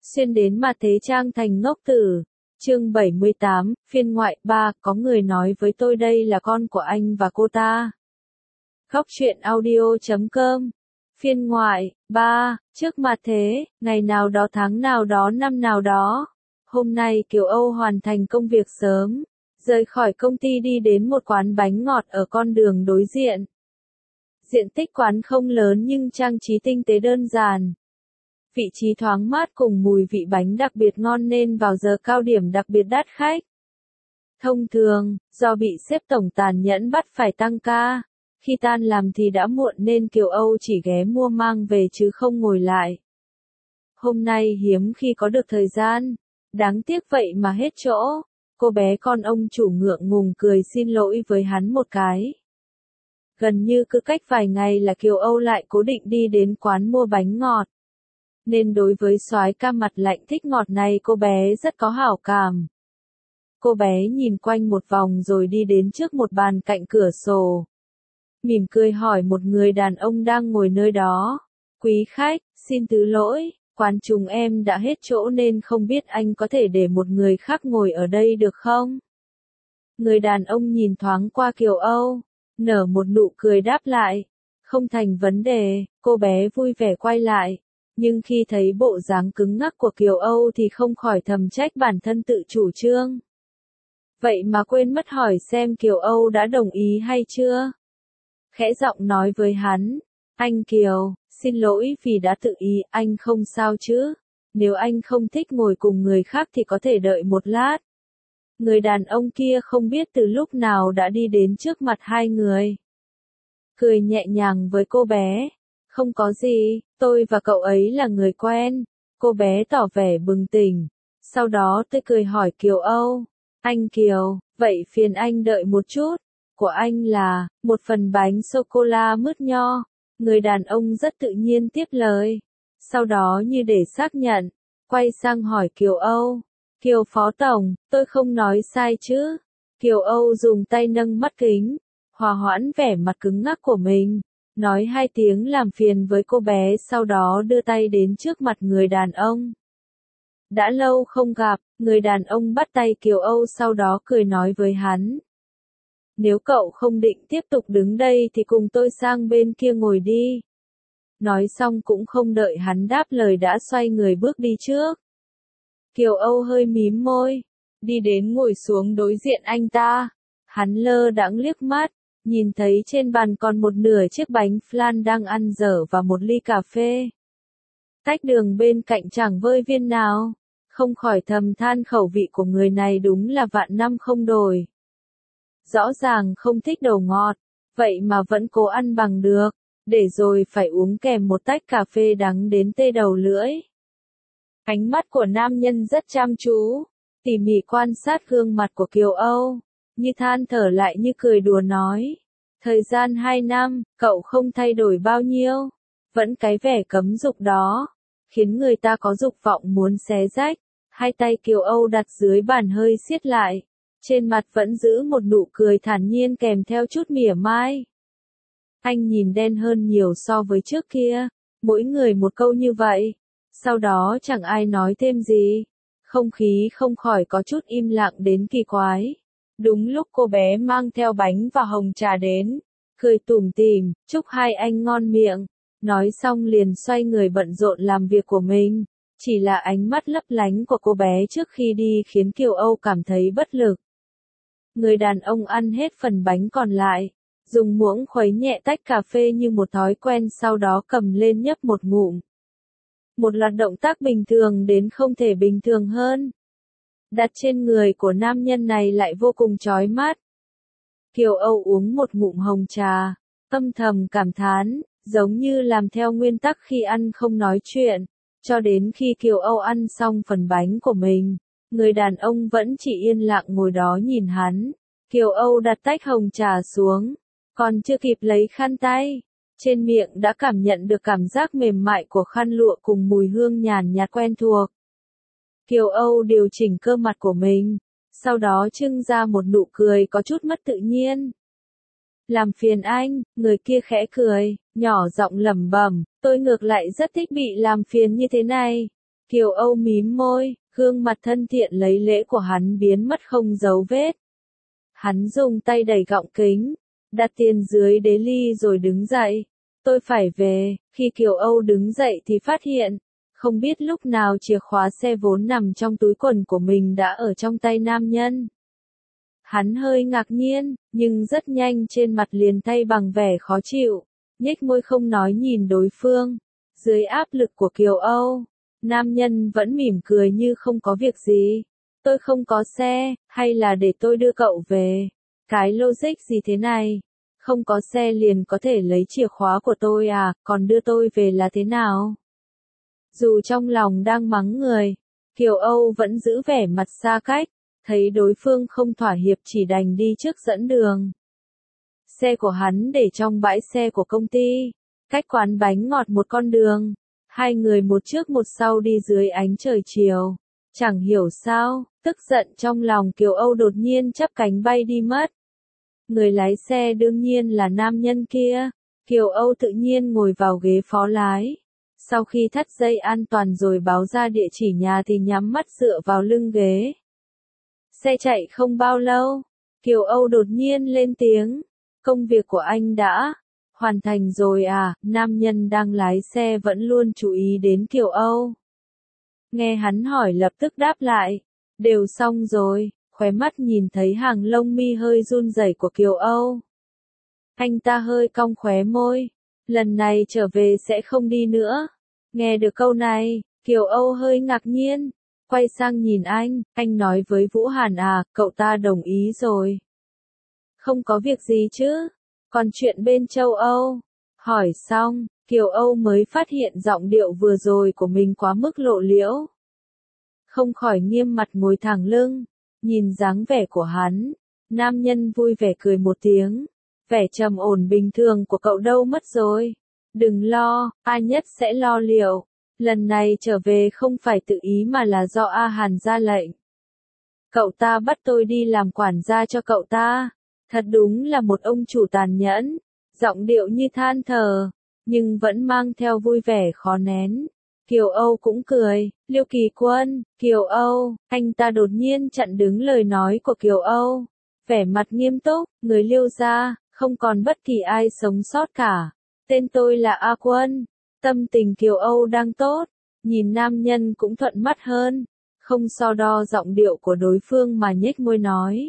Xuyên đến mà thế trang thành ngốc tử. Chương 78, phiên ngoại 3, có người nói với tôi đây là con của anh và cô ta. Góc truyện audio.com. Phiên ngoại 3, trước mà thế, ngày nào đó tháng nào đó năm nào đó. Hôm nay Kiều Âu hoàn thành công việc sớm, rời khỏi công ty đi đến một quán bánh ngọt ở con đường đối diện. Diện tích quán không lớn nhưng trang trí tinh tế đơn giản. Vị trí thoáng mát cùng mùi vị bánh đặc biệt ngon nên vào giờ cao điểm đặc biệt đắt khách. Thông thường, do bị sếp tổng tàn nhẫn bắt phải tăng ca, khi tan làm thì đã muộn nên Kiều Âu chỉ ghé mua mang về chứ không ngồi lại. Hôm nay hiếm khi có được thời gian, đáng tiếc vậy mà hết chỗ, cô bé con ông chủ ngượng ngùng cười xin lỗi với hắn một cái. Gần như cứ cách vài ngày là Kiều Âu lại cố định đi đến quán mua bánh ngọt. Nên đối với soái ca mặt lạnh thích ngọt này cô bé rất có hảo cảm. Cô bé nhìn quanh một vòng rồi đi đến trước một bàn cạnh cửa sổ. Mỉm cười hỏi một người đàn ông đang ngồi nơi đó. Quý khách, xin thứ lỗi, quán chúng em đã hết chỗ nên không biết anh có thể để một người khác ngồi ở đây được không? Người đàn ông nhìn thoáng qua Kiều Âu, nở một nụ cười đáp lại. Không thành vấn đề, cô bé vui vẻ quay lại. Nhưng khi thấy bộ dáng cứng ngắc của Kiều Âu thì không khỏi thầm trách bản thân tự chủ trương. Vậy mà quên mất hỏi xem Kiều Âu đã đồng ý hay chưa? Khẽ giọng nói với hắn, anh Kiều, xin lỗi vì đã tự ý, anh không sao chứ? Nếu anh không thích ngồi cùng người khác thì có thể đợi một lát. Người đàn ông kia không biết từ lúc nào đã đi đến trước mặt hai người. Cười nhẹ nhàng với cô bé. Không có gì, tôi và cậu ấy là người quen. Cô bé tỏ vẻ bừng tỉnh. Sau đó tôi cười hỏi Kiều Âu. Anh Kiều, vậy phiền anh đợi một chút. Của anh là, một phần bánh sô-cô-la mứt nho. Người đàn ông rất tự nhiên tiếp lời. Sau đó như để xác nhận, quay sang hỏi Kiều Âu. Kiều Phó Tổng, tôi không nói sai chứ? Kiều Âu dùng tay nâng mắt kính, hòa hoãn vẻ mặt cứng ngắc của mình. Nói hai tiếng làm phiền với cô bé sau đó đưa tay đến trước mặt người đàn ông. Đã lâu không gặp, người đàn ông bắt tay Kiều Âu sau đó cười nói với hắn. Nếu cậu không định tiếp tục đứng đây thì cùng tôi sang bên kia ngồi đi. Nói xong cũng không đợi hắn đáp lời đã xoay người bước đi trước. Kiều Âu hơi mím môi, đi đến ngồi xuống đối diện anh ta. Hắn lơ đãng liếc mắt. Nhìn thấy trên bàn còn một nửa chiếc bánh flan đang ăn dở và một ly cà phê. Tách đường bên cạnh chẳng vơi viên nào. Không khỏi thầm than khẩu vị của người này đúng là vạn năm không đổi. Rõ ràng không thích đồ ngọt, vậy mà vẫn cố ăn bằng được, để rồi phải uống kèm một tách cà phê đắng đến tê đầu lưỡi. Ánh mắt của nam nhân rất chăm chú, tỉ mỉ quan sát gương mặt của Kiều Âu. Như than thở lại như cười đùa nói. Thời gian 2 năm, cậu không thay đổi bao nhiêu. Vẫn cái vẻ cấm dục đó. Khiến người ta có dục vọng muốn xé rách. Hai tay Kiều Âu đặt dưới bàn hơi siết lại. Trên mặt vẫn giữ một nụ cười thản nhiên kèm theo chút mỉa mai. Anh nhìn đen hơn nhiều so với trước kia. Mỗi người một câu như vậy. Sau đó chẳng ai nói thêm gì. Không khí không khỏi có chút im lặng đến kỳ quái. Đúng lúc cô bé mang theo bánh và hồng trà đến, cười tủm tỉm, chúc hai anh ngon miệng, nói xong liền xoay người bận rộn làm việc của mình, chỉ là ánh mắt lấp lánh của cô bé trước khi đi khiến Kiều Âu cảm thấy bất lực. Người đàn ông ăn hết phần bánh còn lại, dùng muỗng khuấy nhẹ tách cà phê như một thói quen sau đó cầm lên nhấp một ngụm. Một loạt động tác bình thường đến không thể bình thường hơn. Đặt trên người của nam nhân này lại vô cùng chói mắt. Kiều Âu uống một ngụm hồng trà, âm thầm cảm thán, giống như làm theo nguyên tắc khi ăn không nói chuyện, cho đến khi Kiều Âu ăn xong phần bánh của mình, người đàn ông vẫn chỉ yên lặng ngồi đó nhìn hắn. Kiều Âu đặt tách hồng trà xuống, còn chưa kịp lấy khăn tay, trên miệng đã cảm nhận được cảm giác mềm mại của khăn lụa cùng mùi hương nhàn nhạt quen thuộc. Kiều Âu điều chỉnh cơ mặt của mình, sau đó trưng ra một nụ cười có chút mất tự nhiên. Làm phiền anh, người kia khẽ cười, nhỏ giọng lẩm bẩm, tôi ngược lại rất thích bị làm phiền như thế này. Kiều Âu mím môi, gương mặt thân thiện lấy lễ của hắn biến mất không dấu vết. Hắn dùng tay đẩy gọng kính, đặt tiền dưới đế ly rồi đứng dậy. Tôi phải về. Khi Kiều Âu đứng dậy thì phát hiện, không biết lúc nào chìa khóa xe vốn nằm trong túi quần của mình đã ở trong tay nam nhân. Hắn hơi ngạc nhiên, nhưng rất nhanh trên mặt liền thay bằng vẻ khó chịu, nhếch môi không nói nhìn đối phương. Dưới áp lực của Kiều Âu, nam nhân vẫn mỉm cười như không có việc gì. Tôi không có xe, hay là để tôi đưa cậu về? Cái logic gì thế này? Không có xe liền có thể lấy chìa khóa của tôi à, còn đưa tôi về là thế nào? Dù trong lòng đang mắng người, Kiều Âu vẫn giữ vẻ mặt xa cách, thấy đối phương không thỏa hiệp chỉ đành đi trước dẫn đường. Xe của hắn để trong bãi xe của công ty, cách quán bánh ngọt một con đường. Hai người một trước một sau đi dưới ánh trời chiều. Chẳng hiểu sao, tức giận trong lòng Kiều Âu đột nhiên chắp cánh bay đi mất. Người lái xe đương nhiên là nam nhân kia. Kiều Âu tự nhiên ngồi vào ghế phó lái. Sau khi thắt dây an toàn rồi báo ra địa chỉ nhà thì nhắm mắt dựa vào lưng ghế. Xe chạy không bao lâu, Kiều Âu đột nhiên lên tiếng. Công việc của anh đã hoàn thành rồi à? Nam nhân đang lái xe vẫn luôn chú ý đến Kiều Âu. Nghe hắn hỏi lập tức đáp lại. Đều xong rồi, khóe mắt nhìn thấy hàng lông mi hơi run rẩy của Kiều Âu. Anh ta hơi cong khóe môi. Lần này trở về sẽ không đi nữa. Nghe được câu này, Kiều Âu hơi ngạc nhiên. Quay sang nhìn anh nói với Vũ Hàn à, cậu ta đồng ý rồi. Không có việc gì chứ, còn chuyện bên châu Âu. Hỏi xong, Kiều Âu mới phát hiện giọng điệu vừa rồi của mình quá mức lộ liễu. Không khỏi nghiêm mặt ngồi thẳng lưng, nhìn dáng vẻ của hắn, nam nhân vui vẻ cười một tiếng. Vẻ trầm ổn bình thường của cậu đâu mất rồi. Đừng lo, A Nhất sẽ lo liệu. Lần này trở về không phải tự ý mà là do A Hàn ra lệnh. Cậu ta bắt tôi đi làm quản gia cho cậu ta. Thật đúng là một ông chủ tàn nhẫn. Giọng điệu như than thở, nhưng vẫn mang theo vui vẻ khó nén. Kiều Âu cũng cười. Liêu Kỳ Quân, Kiều Âu, anh ta đột nhiên chặn đứng lời nói của Kiều Âu. Vẻ mặt nghiêm túc, người Liêu gia, không còn bất kỳ ai sống sót cả. Tên tôi là A Quân. Tâm tình Kiều Âu đang tốt, nhìn nam nhân cũng thuận mắt hơn, không so đo giọng điệu của đối phương mà nhếch môi nói.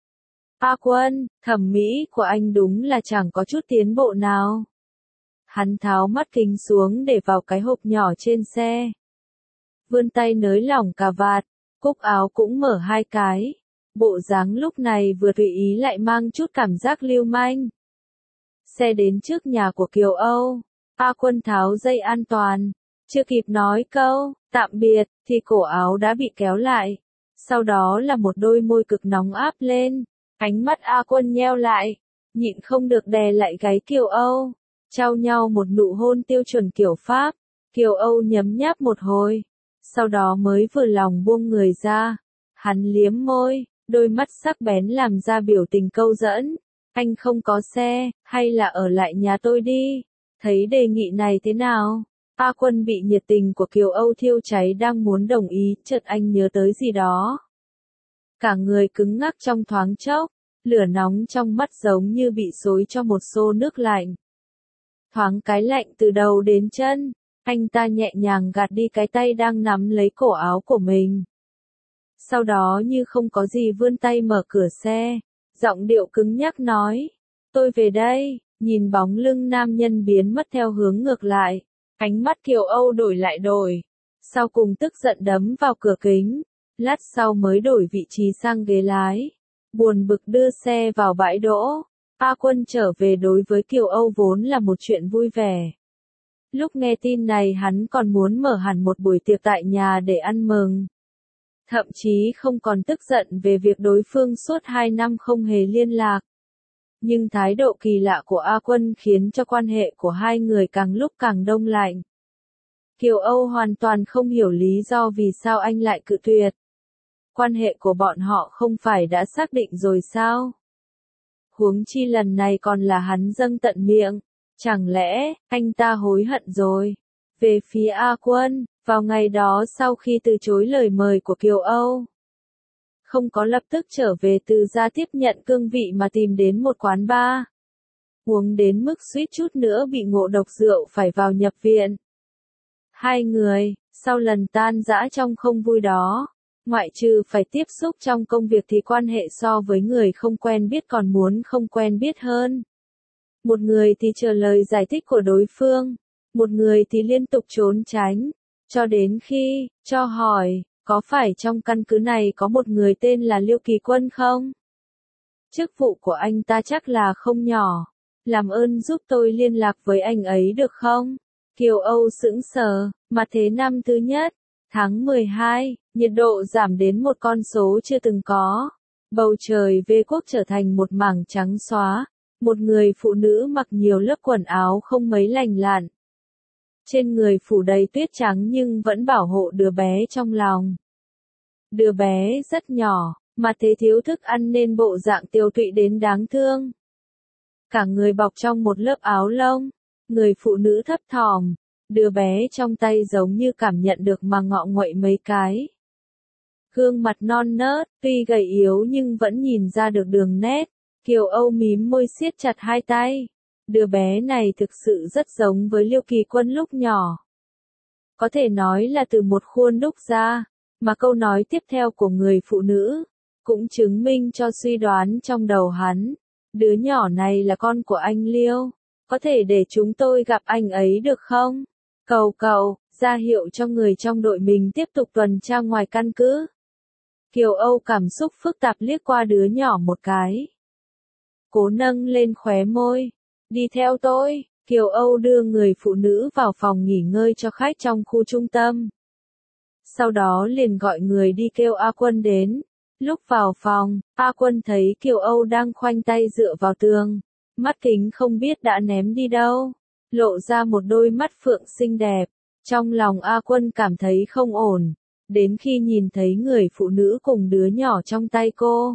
A Quân, thẩm mỹ của anh đúng là chẳng có chút tiến bộ nào. Hắn tháo mắt kính xuống để vào cái hộp nhỏ trên xe. Vươn tay nới lỏng cà vạt, cúc áo cũng mở hai cái. Bộ dáng lúc này vừa tùy ý lại mang chút cảm giác lưu manh. Xe đến trước nhà của Kiều Âu. A Quân tháo dây an toàn. Chưa kịp nói câu tạm biệt, thì cổ áo đã bị kéo lại. Sau đó là một đôi môi cực nóng áp lên. Ánh mắt A Quân nheo lại, nhịn không được đè lại gáy Kiều Âu. Trao nhau một nụ hôn tiêu chuẩn kiểu Pháp. Kiều Âu nhấm nháp một hồi. Sau đó mới vừa lòng buông người ra. Hắn liếm môi, đôi mắt sắc bén làm ra biểu tình câu dẫn. Anh không có xe, hay là ở lại nhà tôi đi? Thấy đề nghị này thế nào? A Quân bị nhiệt tình của Kiều Âu thiêu cháy đang muốn đồng ý, chợt anh nhớ tới gì đó. Cả người cứng ngắc trong thoáng chốc, lửa nóng trong mắt giống như bị xối cho một xô nước lạnh. Thoáng cái lạnh từ đầu đến chân, anh ta nhẹ nhàng gạt đi cái tay đang nắm lấy cổ áo của mình. Sau đó như không có gì vươn tay mở cửa xe, giọng điệu cứng nhắc nói, tôi về đây. Nhìn bóng lưng nam nhân biến mất theo hướng ngược lại, ánh mắt Kiều Âu đổi lại đổi. Sau cùng tức giận đấm vào cửa kính, lát sau mới đổi vị trí sang ghế lái. Buồn bực đưa xe vào bãi đỗ. A Quân trở về đối với Kiều Âu vốn là một chuyện vui vẻ. Lúc nghe tin này hắn còn muốn mở hẳn một buổi tiệc tại nhà để ăn mừng. Thậm chí không còn tức giận về việc đối phương suốt 2 năm không hề liên lạc. Nhưng thái độ kỳ lạ của A Quân khiến cho quan hệ của hai người càng lúc càng đông lạnh. Kiều Âu hoàn toàn không hiểu lý do vì sao anh lại cự tuyệt. Quan hệ của bọn họ không phải đã xác định rồi sao? Huống chi lần này còn là hắn dâng tận miệng. Chẳng lẽ, anh ta hối hận rồi? Về phía A Quân, vào ngày đó sau khi từ chối lời mời của Kiều Âu, không có lập tức trở về Từ gia tiếp nhận cương vị mà tìm đến một quán bar. Uống đến mức suýt chút nữa bị ngộ độc rượu phải vào nhập viện. Hai người, sau lần tan rã trong không vui đó, ngoại trừ phải tiếp xúc trong công việc thì quan hệ so với người không quen biết còn muốn không quen biết hơn. Một người thì chờ lời giải thích của đối phương, một người thì liên tục trốn tránh, cho đến khi, cho hỏi, có phải trong căn cứ này có một người tên là Liêu Kỳ Quân không? Chức vụ của anh ta chắc là không nhỏ, làm ơn giúp tôi liên lạc với anh ấy được không? Kiều Âu sững sờ, mà thế năm thứ nhất, tháng 12, nhiệt độ giảm đến một con số chưa từng có. Bầu trời về quốc trở thành một mảng trắng xóa, một người phụ nữ mặc nhiều lớp quần áo không mấy lành lặn. Trên người phủ đầy tuyết trắng nhưng vẫn bảo hộ đứa bé trong lòng. Đứa bé rất nhỏ, mà thế thiếu thức ăn nên bộ dạng tiều tụy đến đáng thương. Cả người bọc trong một lớp áo lông, người phụ nữ thấp thỏm, đứa bé trong tay giống như cảm nhận được mà ngọ nguậy mấy cái. Gương mặt non nớt, tuy gầy yếu nhưng vẫn nhìn ra được đường nét. Kiều Âu mím môi siết chặt hai tay. Đứa bé này thực sự rất giống với Liêu Kỳ Quân lúc nhỏ. Có thể nói là từ một khuôn đúc ra, mà câu nói tiếp theo của người phụ nữ cũng chứng minh cho suy đoán trong đầu hắn. Đứa nhỏ này là con của anh Liêu, có thể để chúng tôi gặp anh ấy được không? Cầu cầu, ra hiệu cho người trong đội mình tiếp tục tuần tra ngoài căn cứ. Kiều Âu cảm xúc phức tạp liếc qua đứa nhỏ một cái. Cố nâng lên khóe môi. Đi theo tôi, Kiều Âu đưa người phụ nữ vào phòng nghỉ ngơi cho khách trong khu trung tâm. Sau đó liền gọi người đi kêu A Quân đến. Lúc vào phòng, A Quân thấy Kiều Âu đang khoanh tay dựa vào tường. Mắt kính không biết đã ném đi đâu. Lộ ra một đôi mắt phượng xinh đẹp. Trong lòng A Quân cảm thấy không ổn. Đến khi nhìn thấy người phụ nữ cùng đứa nhỏ trong tay cô.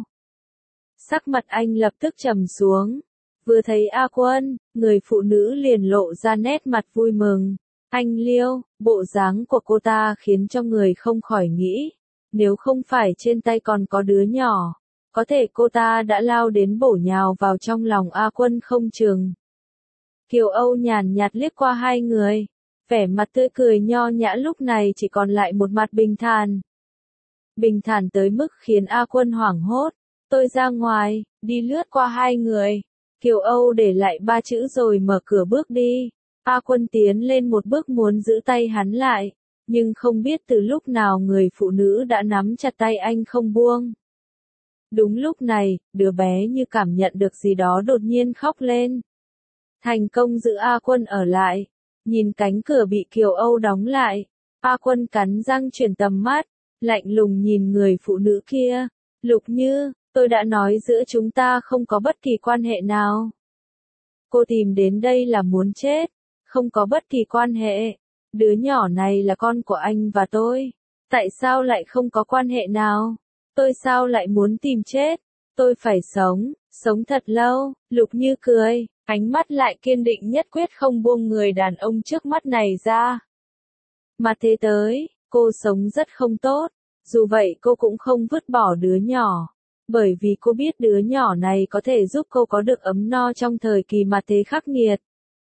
Sắc mặt anh lập tức trầm xuống. Vừa thấy A Quân, người phụ nữ liền lộ ra nét mặt vui mừng. Anh Liêu, bộ dáng của cô ta khiến cho người không khỏi nghĩ. Nếu không phải trên tay còn có đứa nhỏ, có thể cô ta đã lao đến bổ nhào vào trong lòng A Quân không chừng. Kiều Âu nhàn nhạt liếc qua hai người. Vẻ mặt tươi cười nho nhã lúc này chỉ còn lại một mặt bình thản. Bình thản tới mức khiến A Quân hoảng hốt. Tôi ra ngoài, đi lướt qua hai người. Kiều Âu để lại ba chữ rồi mở cửa bước đi. A Quân tiến lên một bước muốn giữ tay hắn lại. Nhưng không biết từ lúc nào người phụ nữ đã nắm chặt tay anh không buông. Đúng lúc này, đứa bé như cảm nhận được gì đó đột nhiên khóc lên. Thành công giữ A Quân ở lại. Nhìn cánh cửa bị Kiều Âu đóng lại. A Quân cắn răng chuyển tầm mắt. Lạnh lùng nhìn người phụ nữ kia. Lục Như, tôi đã nói giữa chúng ta không có bất kỳ quan hệ nào. Cô tìm đến đây là muốn chết. Không có bất kỳ quan hệ. Đứa nhỏ này là con của anh và tôi. Tại sao lại không có quan hệ nào? Tôi sao lại muốn tìm chết? Tôi phải sống, sống thật lâu. Lục Như cười, ánh mắt lại kiên định nhất quyết không buông người đàn ông trước mắt này ra. Mà thế tới, cô sống rất không tốt. Dù vậy cô cũng không vứt bỏ đứa nhỏ. Bởi vì cô biết đứa nhỏ này có thể giúp cô có được ấm no trong thời kỳ mà thế khắc nghiệt.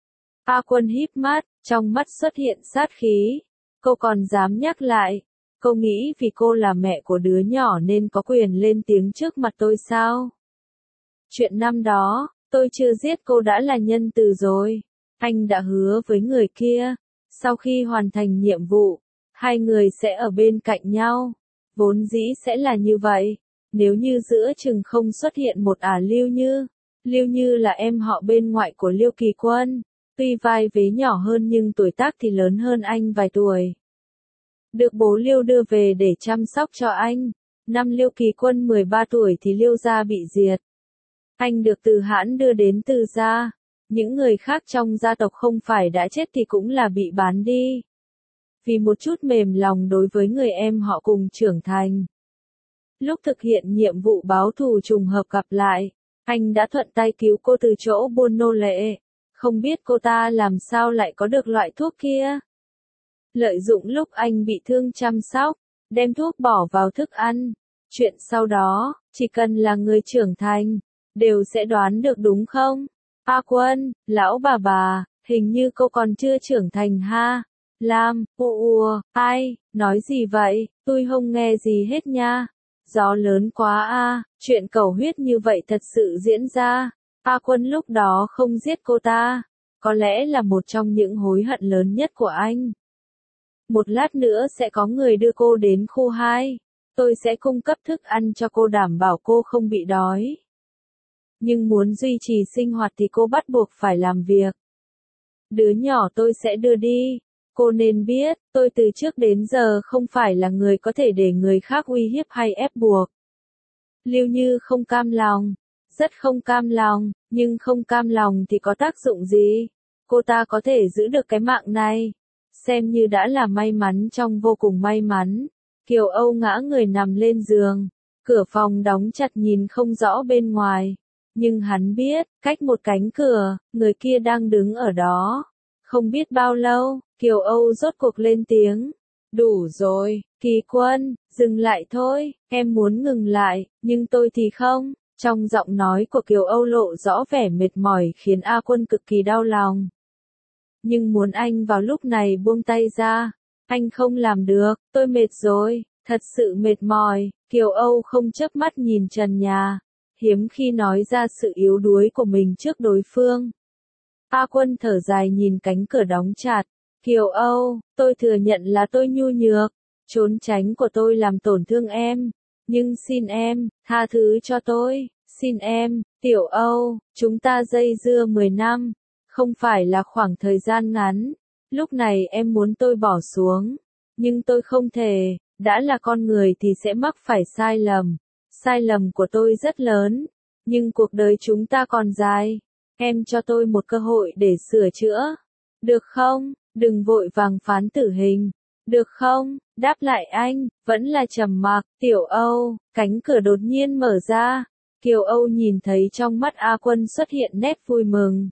A Quân híp mắt, trong mắt xuất hiện sát khí. Cô còn dám nhắc lại. Cô nghĩ vì cô là mẹ của đứa nhỏ nên có quyền lên tiếng trước mặt tôi sao? Chuyện năm đó, tôi chưa giết cô đã là nhân từ rồi. Anh đã hứa với người kia. Sau khi hoàn thành nhiệm vụ, hai người sẽ ở bên cạnh nhau. Vốn dĩ sẽ là như vậy. Nếu như giữa chừng không xuất hiện một Liêu Như. Liêu Như là em họ bên ngoại của Liêu Kỳ Quân. Tuy vai vế nhỏ hơn nhưng tuổi tác thì lớn hơn anh vài tuổi. Được bố Liêu đưa về để chăm sóc cho anh. Năm Liêu Kỳ Quân 13 tuổi thì Liêu gia bị diệt. Anh được Từ Hãn đưa đến Từ gia. Những người khác trong gia tộc không phải đã chết thì cũng là bị bán đi. Vì một chút mềm lòng đối với người em họ cùng trưởng thành. Lúc thực hiện nhiệm vụ báo thù trùng hợp gặp lại, anh đã thuận tay cứu cô từ chỗ buôn nô lệ. Không biết cô ta làm sao lại có được loại thuốc kia. lợi dụng lúc anh bị thương chăm sóc, đem thuốc bỏ vào thức ăn. Chuyện sau đó, chỉ cần là người trưởng thành, đều sẽ đoán được đúng không? A Quân, lão bà, hình như cô còn chưa trưởng thành ha. Lam, ai, nói gì vậy, tôi không nghe gì hết nha. Gió lớn quá a, chuyện cầu huyết như vậy thật sự diễn ra. A Quân lúc đó không giết cô ta, có lẽ là một trong những hối hận lớn nhất của anh. Một lát nữa sẽ có người đưa cô đến khu 2. Tôi sẽ cung cấp thức ăn cho cô đảm bảo cô không bị đói. Nhưng muốn duy trì sinh hoạt thì cô bắt buộc phải làm việc. Đứa nhỏ tôi sẽ đưa đi. Cô nên biết, tôi từ trước đến giờ không phải là người có thể để người khác uy hiếp hay ép buộc. Lưu Như không cam lòng, rất không cam lòng, nhưng không cam lòng thì có tác dụng gì? Cô ta có thể giữ được cái mạng này, xem như đã là may mắn trong vô cùng may mắn. Kiều Âu ngã người nằm lên giường, cửa phòng đóng chặt nhìn không rõ bên ngoài. Nhưng hắn biết, cách một cánh cửa, người kia đang đứng ở đó. Không biết bao lâu, Kiều Âu rốt cuộc lên tiếng. Đủ rồi, Kỳ Quân, dừng lại thôi, em muốn ngừng lại, nhưng tôi thì không. Trong giọng nói của Kiều Âu lộ rõ vẻ mệt mỏi khiến A Quân cực kỳ đau lòng. Nhưng muốn anh vào lúc này buông tay ra, anh không làm được, tôi mệt rồi, thật sự mệt mỏi. Kiều Âu không chớp mắt nhìn trần nhà, hiếm khi nói ra sự yếu đuối của mình trước đối phương. A Quân thở dài nhìn cánh cửa đóng chặt. Kiều Âu, tôi thừa nhận là tôi nhu nhược, trốn tránh của tôi làm tổn thương em. Nhưng xin em, tha thứ cho tôi, xin em, Tiểu Âu, chúng ta dây dưa 10 năm, không phải là khoảng thời gian ngắn. Lúc này em muốn tôi bỏ xuống, nhưng tôi không thể, đã là con người thì sẽ mắc phải sai lầm. Sai lầm của tôi rất lớn, nhưng cuộc đời chúng ta còn dài. Em cho tôi một cơ hội để sửa chữa. Được không? Đừng vội vàng phán tử hình. Được không? Đáp lại anh, vẫn là trầm mặc. Tiểu Âu, cánh cửa đột nhiên mở ra. Kiều Âu nhìn thấy trong mắt A Quân xuất hiện nét vui mừng.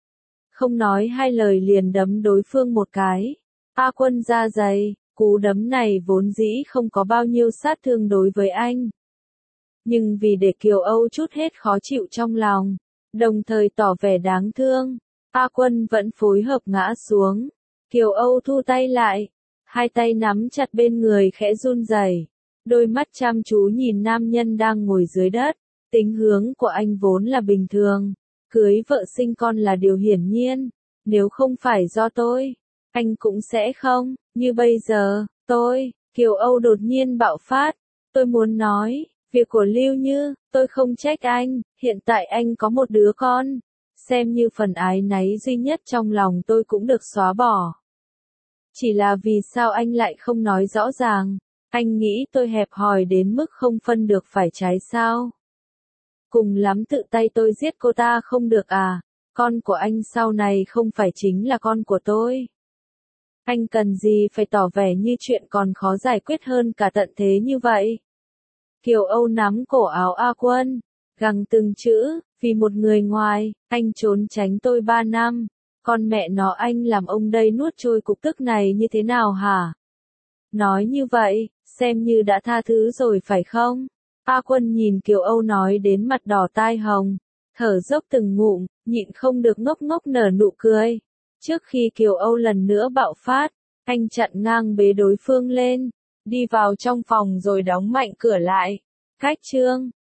Không nói hai lời liền đấm đối phương một cái. A Quân da dày, cú đấm này vốn dĩ không có bao nhiêu sát thương đối với anh. Nhưng vì để Kiều Âu trút hết khó chịu trong lòng, đồng thời tỏ vẻ đáng thương, A Quân vẫn phối hợp ngã xuống. Kiều Âu thu tay lại, hai tay nắm chặt bên người khẽ run rẩy, đôi mắt chăm chú nhìn nam nhân đang ngồi dưới đất. Tính hướng của anh vốn là bình thường, cưới vợ sinh con là điều hiển nhiên, nếu không phải do tôi, anh cũng sẽ không, như bây giờ, Kiều Âu đột nhiên bạo phát, tôi muốn nói, việc của Lưu Như, tôi không trách anh, hiện tại anh có một đứa con, xem như phần áy náy duy nhất trong lòng tôi cũng được xóa bỏ. Chỉ là vì sao anh lại không nói rõ ràng, anh nghĩ tôi hẹp hòi đến mức không phân được phải trái sao? Cùng lắm tự tay tôi giết cô ta không được à, con của anh sau này không phải chính là con của tôi. Anh cần gì phải tỏ vẻ như chuyện còn khó giải quyết hơn cả tận thế như vậy? Kiều Âu nắm cổ áo A Quân, gằn từng chữ, vì một người ngoài, anh trốn tránh tôi 3 năm, con mẹ nó anh làm ông đây nuốt trôi cục tức này như thế nào hả? Nói như vậy, xem như đã tha thứ rồi phải không? A Quân nhìn Kiều Âu nói đến mặt đỏ tai hồng, thở dốc từng ngụm, nhịn không được ngốc ngốc nở nụ cười. Trước khi Kiều Âu lần nữa bạo phát, anh chặn ngang bế đối phương lên, đi vào trong phòng rồi đóng mạnh cửa lại. Cách chương